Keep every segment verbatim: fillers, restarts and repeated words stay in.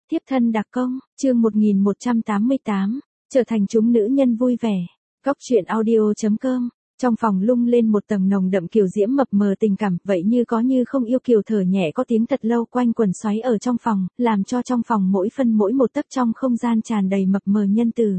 Tiếp thân đặc công, chương một nghìn một trăm tám mươi tám, trở thành chúng nữ nhân vui vẻ. Góc truyện audio.com. Trong phòng lung lên một tầng nồng đậm kiều diễm mập mờ tình cảm, vậy như có như không yêu kiều thở nhẹ có tiếng thật lâu quanh quần xoáy ở trong phòng, làm cho trong phòng mỗi phân mỗi một tấc trong không gian tràn đầy mập mờ nhân từ.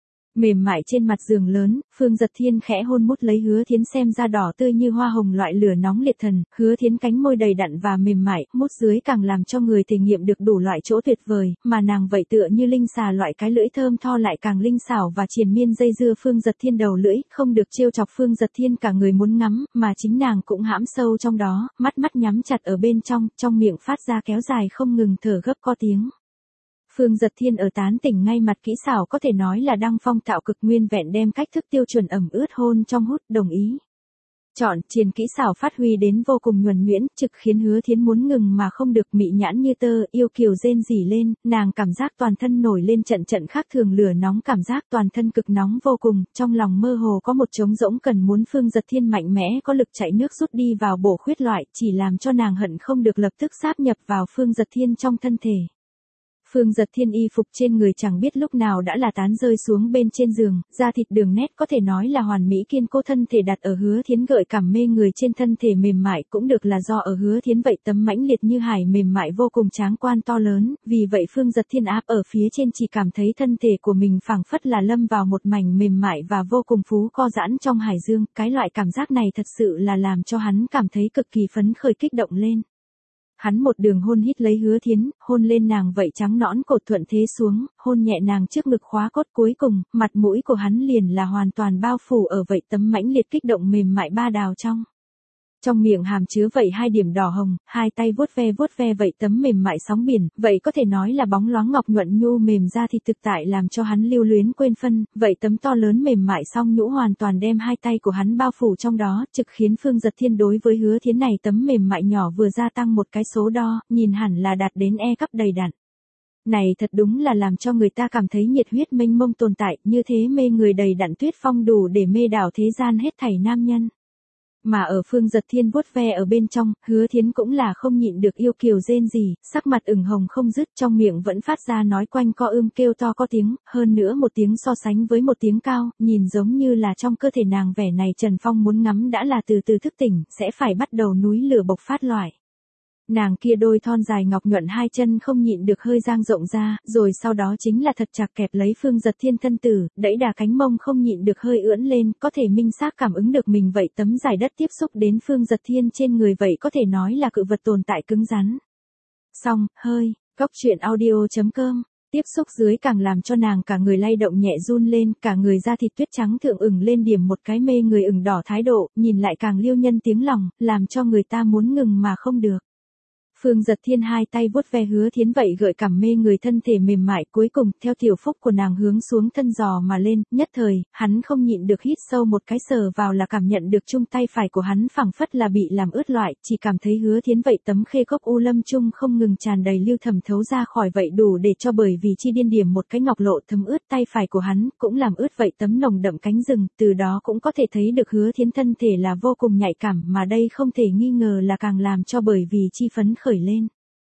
Mềm mại trên mặt giường lớn, Phương Dật Thiên khẽ hôn mút lấy Hứa Thiến xem ra đỏ tươi như hoa hồng loại lửa nóng liệt thần, Hứa Thiến cánh môi đầy đặn và mềm mại, mút dưới càng làm cho người thể nghiệm được đủ loại chỗ tuyệt vời, mà nàng vậy tựa như linh xà loại cái lưỡi thơm tho lại càng linh xảo và triền miên dây dưa Phương Dật Thiên đầu lưỡi, không được trêu chọc Phương Dật Thiên cả người muốn ngắm, mà chính nàng cũng hãm sâu trong đó, mắt mắt nhắm chặt ở bên trong, trong miệng phát ra kéo dài không ngừng thở gấp có tiếng. Phương Dật Thiên ở tán tỉnh ngay mặt kỹ xảo có thể nói là đăng phong tạo cực nguyên vẹn đem cách thức tiêu chuẩn ẩm ướt hôn trong hút đồng ý. Chọn triền kỹ xảo phát huy đến vô cùng nhuần nhuyễn, trực khiến Hứa Thiến muốn ngừng mà không được, mị nhãn như tơ, yêu kiều rên rỉ lên, nàng cảm giác toàn thân nổi lên trận trận khác thường lửa nóng, cảm giác toàn thân cực nóng vô cùng, trong lòng mơ hồ có một trống rỗng cần muốn Phương Dật Thiên mạnh mẽ có lực chạy nước rút đi vào bổ khuyết loại, chỉ làm cho nàng hận không được lập tức sáp nhập vào Phương Dật Thiên trong thân thể. Phương Dật Thiên y phục trên người chẳng biết lúc nào đã là tán rơi xuống bên trên giường, da thịt đường nét có thể nói là hoàn mỹ kiên cố, thân thể đặt ở Hứa Thiến gợi cảm mê người trên thân thể mềm mại, cũng được là do ở Hứa Thiến vậy tấm mãnh liệt như hải mềm mại vô cùng tráng quan to lớn, vì vậy Phương Dật Thiên áp ở phía trên chỉ cảm thấy thân thể của mình phảng phất là lâm vào một mảnh mềm mại và vô cùng phú co giãn trong hải dương, cái loại cảm giác này thật sự là làm cho hắn cảm thấy cực kỳ phấn khởi kích động lên. Hắn một đường hôn hít lấy Hứa Thiến, hôn lên nàng vậy trắng nõn cột thuận thế xuống, hôn nhẹ nàng trước ngực khóa cốt, cuối cùng, mặt mũi của hắn liền là hoàn toàn bao phủ ở vậy tấm mãnh liệt kích động mềm mại ba đào trong. Trong miệng hàm chứa vậy hai điểm đỏ hồng, hai tay vuốt ve vuốt ve vậy tấm mềm mại sóng biển, vậy có thể nói là bóng loáng ngọc nhuận nhu mềm ra thì thực tại làm cho hắn lưu luyến quên phân, vậy tấm to lớn mềm mại song nhũ hoàn toàn đem hai tay của hắn bao phủ trong đó, trực khiến Phương Dật Thiên đối với Hứa Thiến này tấm mềm mại nhỏ vừa gia tăng một cái số đo, nhìn hẳn là đạt đến E cấp đầy đặn. Này thật đúng là làm cho người ta cảm thấy nhiệt huyết mênh mông tồn tại, như thế mê người đầy đặn tuyết phong đủ để mê đảo thế gian hết thảy nam nhân. Mà ở Phương Dật Thiên vuốt ve ở bên trong, Hứa Thiến cũng là không nhịn được yêu kiều rên rỉ, sắc mặt ửng hồng không dứt, trong miệng vẫn phát ra nói quanh co ưm kêu to có tiếng, hơn nữa một tiếng so sánh với một tiếng cao, nhìn giống như là trong cơ thể nàng vẻ này Trần Phong muốn ngắm đã là từ từ thức tỉnh, sẽ phải bắt đầu núi lửa bộc phát loại. Nàng kia đôi thon dài ngọc nhuận hai chân không nhịn được hơi dang rộng ra, rồi sau đó chính là thật chặt kẹp lấy Phương Dật Thiên thân tử, đẩy đà cánh mông không nhịn được hơi ưỡn lên, có thể minh xác cảm ứng được mình vậy tấm giải đất tiếp xúc đến Phương Dật Thiên trên người vậy có thể nói là cự vật tồn tại cứng rắn. Xong, hơi, góc truyện audio.com. Tiếp xúc dưới càng làm cho nàng cả người lay động nhẹ run lên, cả người da thịt tuyết trắng thượng ửng lên điểm một cái mê người ửng đỏ thái độ, nhìn lại càng liêu nhân tiếng lòng, làm cho người ta muốn ngừng mà không được. Phương Dật Thiên hai tay vuốt ve Hứa Thiến vậy gợi cảm mê người thân thể mềm mại, cuối cùng, theo tiểu phúc của nàng hướng xuống thân giò mà lên, nhất thời, hắn không nhịn được hít sâu một cái, sờ vào là cảm nhận được chung tay phải của hắn phảng phất là bị làm ướt loại, chỉ cảm thấy Hứa Thiến vậy tấm khê cốc u lâm chung không ngừng tràn đầy lưu thầm thấu ra khỏi vậy đủ để cho bởi vì chi điên điểm một cái ngọc lộ thấm ướt tay phải của hắn, cũng làm ướt vậy tấm nồng đậm cánh rừng, từ đó cũng có thể thấy được Hứa Thiến thân thể là vô cùng nhạy cảm, mà đây không thể nghi ngờ là càng làm cho bởi vì chi phấn khởi lên.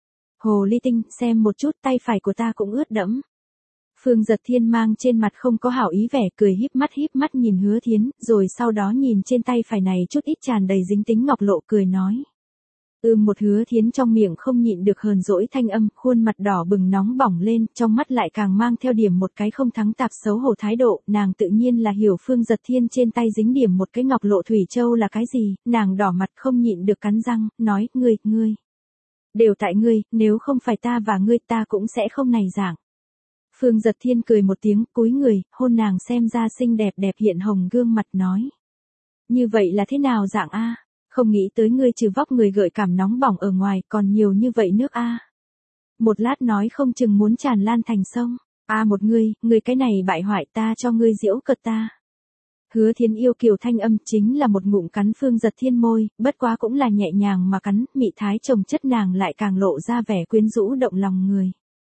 Hồ ly tinh, xem một chút tay phải của ta cũng ướt đẫm. Phương Dật Thiên mang trên mặt không có hảo ý vẻ, cười híp mắt híp mắt nhìn Hứa Thiến, rồi sau đó nhìn trên tay phải này chút ít tràn đầy dính tính ngọc lộ cười nói. Ưm một Hứa Thiến trong miệng không nhịn được hờn dỗi thanh âm, khuôn mặt đỏ bừng nóng bỏng lên, trong mắt lại càng mang theo điểm một cái không thắng tạp xấu hổ thái độ, nàng tự nhiên là hiểu Phương Dật Thiên trên tay dính điểm một cái ngọc lộ thủy châu là cái gì, nàng đỏ mặt không nhịn được cắn răng, nói, ngươi, ngươi. Đều tại ngươi, nếu không phải ta và ngươi ta cũng sẽ không này dạng. Phương Dật Thiên cười một tiếng, cúi người, hôn nàng xem ra xinh đẹp đẹp hiện hồng gương mặt nói. Như vậy là thế nào dạng a? Không nghĩ tới ngươi trừ vóc người gợi cảm nóng bỏng ở ngoài, còn nhiều như vậy nước a. Một lát nói không chừng muốn tràn lan thành sông. A một ngươi, ngươi cái này bại hoại ta cho ngươi giễu cợt ta. Hứa Thiến yêu kiều thanh âm chính là một ngụm cắn Phương Dật Thiên môi, bất quá cũng là nhẹ nhàng mà cắn, mị thái chồng chất nàng lại càng lộ ra vẻ quyến rũ động lòng người.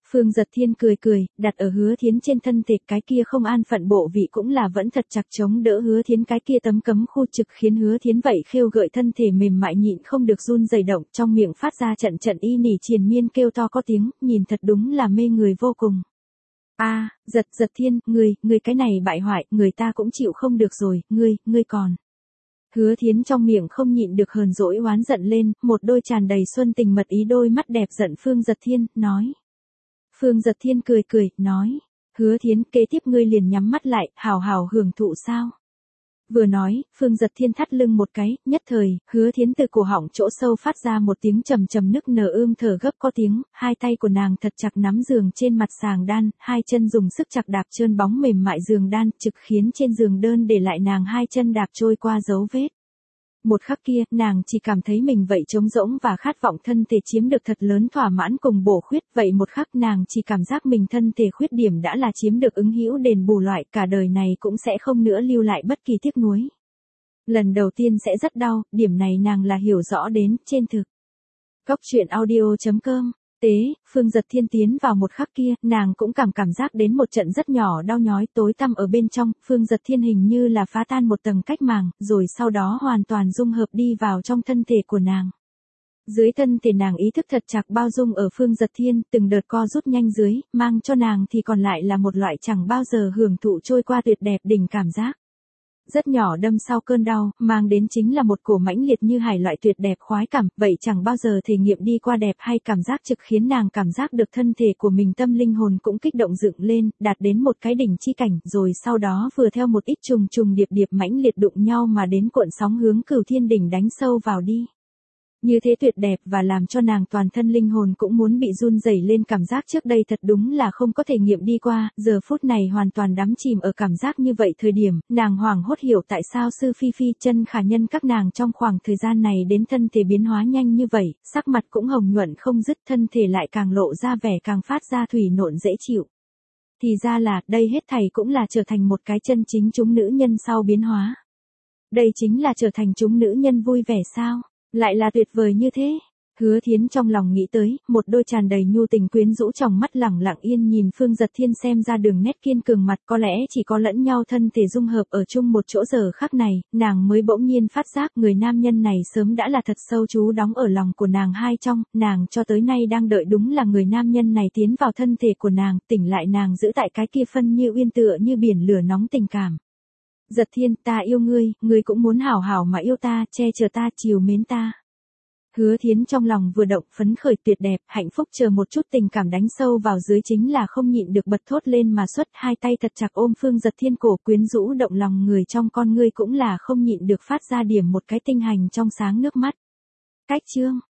Phương Giật Thiên cười cười, đặt ở Hứa Thiến trên thân thể, cái kia không an phận bộ vị cũng là vẫn thật chặt chống đỡ Hứa Thiến cái kia tấm cấm khu trực, khiến Hứa Thiến vậy khêu gợi thân thể mềm mại nhịn không được run rẩy động, trong miệng phát ra trận trận y nỉ triền miên kêu to có tiếng, nhìn thật đúng là mê người vô cùng. A, à, Giật Giật Thiên, ngươi, ngươi cái này bại hoại, người ta cũng chịu không được rồi, ngươi, ngươi còn. Hứa Thiến trong miệng không nhịn được hờn dỗi oán giận lên, một đôi tràn đầy xuân tình mật ý đôi mắt đẹp giận Phương Giật Thiên, nói. Phương Giật Thiên cười cười, nói. Hứa Thiến, kế tiếp ngươi liền nhắm mắt lại, hào hào hưởng thụ sao? Vừa nói, Phương Giật Thiên thắt lưng một cái, nhất thời, Hứa Thiến từ cổ họng chỗ sâu phát ra một tiếng trầm trầm nức nở ưm thở gấp có tiếng, hai tay của nàng thật chặt nắm giường trên mặt sàng đan, hai chân dùng sức chặt đạp trơn bóng mềm mại giường đan, trực khiến trên giường đơn để lại nàng hai chân đạp trôi qua dấu vết. Một khắc kia, nàng chỉ cảm thấy mình vậy trống rỗng và khát vọng thân thể chiếm được thật lớn thỏa mãn cùng bổ khuyết, vậy một khắc nàng chỉ cảm giác mình thân thể khuyết điểm đã là chiếm được ứng hữu đền bù loại, cả đời này cũng sẽ không nữa lưu lại bất kỳ tiếc nuối. Lần đầu tiên sẽ rất đau, điểm này nàng là hiểu rõ đến, trên thực. Góc truyện audio chấm com Tế, Phương Giật Thiên tiến vào một khắc kia, nàng cũng cảm cảm giác đến một trận rất nhỏ đau nhói tối tăm ở bên trong, Phương Giật Thiên hình như là phá tan một tầng cách màng, rồi sau đó hoàn toàn dung hợp đi vào trong thân thể của nàng. Dưới thân thể nàng ý thức thật chặt bao dung ở Phương Giật Thiên, từng đợt co rút nhanh dưới, mang cho nàng thì còn lại là một loại chẳng bao giờ hưởng thụ trôi qua tuyệt đẹp đỉnh cảm giác. Rất nhỏ đâm sau cơn đau, mang đến chính là một cổ mãnh liệt như hải loại tuyệt đẹp khoái cảm, vậy chẳng bao giờ thể nghiệm đi qua đẹp hay cảm giác trực khiến nàng cảm giác được thân thể của mình tâm linh hồn cũng kích động dựng lên, đạt đến một cái đỉnh chi cảnh, rồi sau đó vừa theo một ít trùng trùng điệp điệp mãnh liệt đụng nhau mà đến cuộn sóng hướng Cửu Thiên đỉnh đánh sâu vào đi. Như thế tuyệt đẹp và làm cho nàng toàn thân linh hồn cũng muốn bị run rẩy lên, cảm giác trước đây thật đúng là không có thể nghiệm đi qua, giờ phút này hoàn toàn đắm chìm ở cảm giác như vậy thời điểm, nàng hoảng hốt hiểu tại sao Sư Phi Phi chân khả nhân các nàng trong khoảng thời gian này đến thân thể biến hóa nhanh như vậy, sắc mặt cũng hồng nhuận không dứt, thân thể lại càng lộ ra vẻ càng phát ra thủy nộn dễ chịu. Thì ra là, đây hết thảy cũng là trở thành một cái chân chính chúng nữ nhân sau biến hóa. Đây chính là trở thành chúng nữ nhân vui vẻ sao? Lại là tuyệt vời như thế. Hứa Thiến trong lòng nghĩ tới, một đôi tràn đầy nhu tình quyến rũ trong mắt lẳng lặng yên nhìn Phương Giật Thiên xem ra đường nét kiên cường mặt, có lẽ chỉ có lẫn nhau thân thể dung hợp ở chung một chỗ giờ khắc này, nàng mới bỗng nhiên phát giác người nam nhân này sớm đã là thật sâu trú đóng ở lòng của nàng hai trong, nàng cho tới nay đang đợi đúng là người nam nhân này tiến vào thân thể của nàng, tỉnh lại nàng giữ tại cái kia phân như uyên tựa như biển lửa nóng tình cảm. Giật Thiên, ta yêu ngươi, ngươi cũng muốn hảo hảo mà yêu ta, che chở ta, chiều mến ta. Hứa Thiến trong lòng vừa động, phấn khởi tuyệt đẹp, hạnh phúc chờ một chút tình cảm đánh sâu vào dưới chính là không nhịn được bật thốt lên mà xuất, hai tay thật chặt ôm Phương Giật Thiên cổ, quyến rũ động lòng người trong con ngươi cũng là không nhịn được phát ra điểm một cái tinh hành trong sáng nước mắt. Cách chương